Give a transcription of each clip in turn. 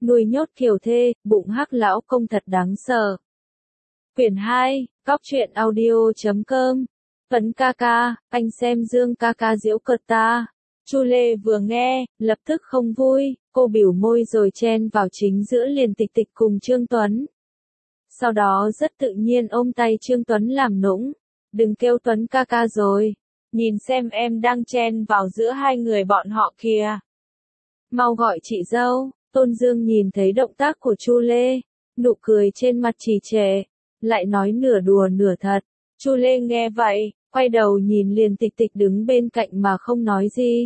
nuôi nhốt kiều thê, bụng hắc lão công thật đáng sợ. Quyển 2, Cóc truyện audio.com. Tuấn ca ca, anh xem Dương ca ca giễu cợt ta. Chu Lê vừa nghe, lập tức không vui, cô bỉu môi rồi chen vào chính giữa liền Tịch Tịch cùng Trương Tuấn. Sau đó rất tự nhiên ôm tay Trương Tuấn làm nũng. Đừng kêu Tuấn ca ca rồi. Nhìn xem em đang chen vào giữa hai người bọn họ kìa. Mau gọi chị dâu. Tôn Dương nhìn thấy động tác của Chu Lê, nụ cười trên mặt trì trệ, lại nói nửa đùa nửa thật. Chu Lê nghe vậy, quay đầu nhìn liền Tịch Tịch đứng bên cạnh mà không nói gì.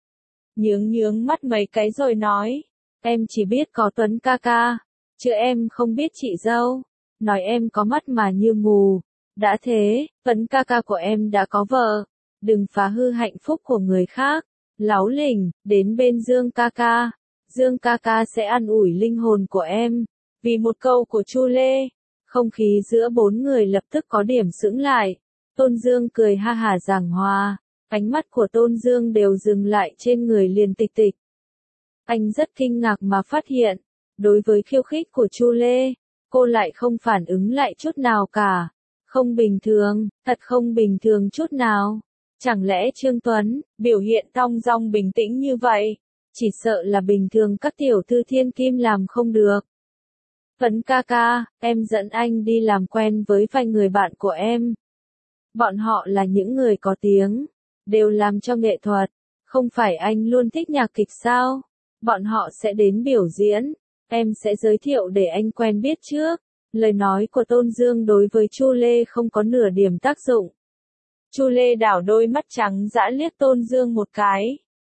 Nhướng mắt mấy cái rồi nói, em chỉ biết có Tuấn ca ca, chứ em không biết chị dâu. Nói em có mắt mà như mù. Đã thế, Tuấn ca ca của em đã có vợ. Đừng phá hư hạnh phúc của người khác. Láu lỉnh, đến bên Dương ca ca. Dương ca ca sẽ an ủi linh hồn của em. Vì một câu của Chu Lê, không khí giữa bốn người lập tức có điểm sững lại. Tôn Dương cười ha hả giảng hòa. Ánh mắt của Tôn Dương đều dừng lại trên người liền Tịch Tịch. Anh rất kinh ngạc mà phát hiện, đối với khiêu khích của Chu Lê, cô lại không phản ứng lại chút nào cả. Không bình thường, thật không bình thường chút nào. Chẳng lẽ Trương Tuấn, biểu hiện thong dong bình tĩnh như vậy, chỉ sợ là bình thường các tiểu thư thiên kim làm không được. Tuấn ca ca, em dẫn anh đi làm quen với vài người bạn của em. Bọn họ là những người có tiếng, đều làm cho nghệ thuật. Không phải anh luôn thích nhạc kịch sao? Bọn họ sẽ đến biểu diễn, em sẽ giới thiệu để anh quen biết trước. Lời nói của Tôn Dương đối với Chu Lê không có nửa điểm tác dụng. Chu Lê đảo đôi mắt trắng dã liếc Tôn Dương một cái.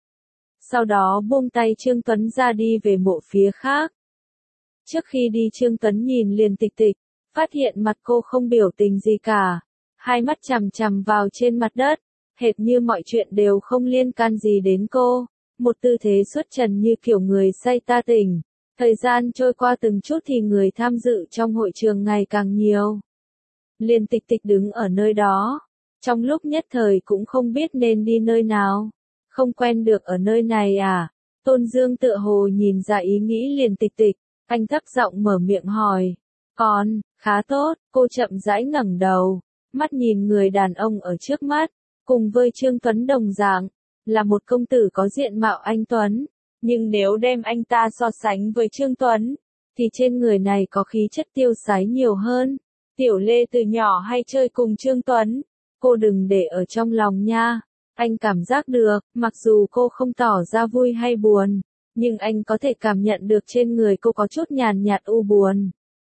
Sau đó buông tay Trương Tuấn ra đi về mộ phía khác. Trước khi đi Trương Tuấn nhìn liền Tịch Tịch, phát hiện mặt cô không biểu tình gì cả. Hai mắt chằm chằm vào trên mặt đất, hệt như mọi chuyện đều không liên can gì đến cô. Một tư thế xuất trần như kiểu người say ta tỉnh. Thời gian trôi qua từng chút thì người tham dự trong hội trường ngày càng nhiều. Liền Tịch Tịch đứng ở nơi đó. Trong lúc nhất thời cũng không biết nên đi nơi nào. Không quen được ở nơi này à? Tôn Dương tựa hồ nhìn ra ý nghĩ liền Tịch Tịch. Anh thấp giọng mở miệng hỏi. Còn, khá tốt, cô chậm rãi ngẩng đầu. Mắt nhìn người đàn ông ở trước mắt. Cùng với Trương Tuấn đồng dạng. Là một công tử có diện mạo anh Tuấn. Nhưng nếu đem anh ta so sánh với Trương Tuấn, thì trên người này có khí chất tiêu sái nhiều hơn. Tiểu Lê từ nhỏ hay chơi cùng Trương Tuấn, cô đừng để ở trong lòng nha. Anh cảm giác được, mặc dù cô không tỏ ra vui hay buồn, nhưng anh có thể cảm nhận được trên người cô có chút nhàn nhạt u buồn.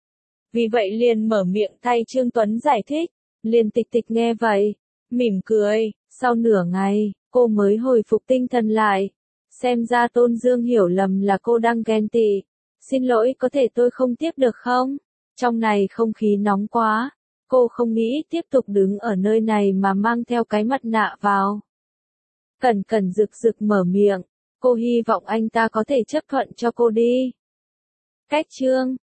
Vì vậy liền mở miệng thay Trương Tuấn giải thích. Liền Tịch Tịch nghe vậy, mỉm cười, sau nửa ngày, cô mới hồi phục tinh thần lại. Xem ra Tôn Dương hiểu lầm là cô đang ghen tị. Xin lỗi, có thể tôi không tiếp được không? Trong này không khí nóng quá. Cô không nghĩ tiếp tục đứng ở nơi này mà mang theo cái mặt nạ vào. Cẩn cẩn rực rực mở miệng. Cô hy vọng anh ta có thể chấp thuận cho cô đi. Cách chương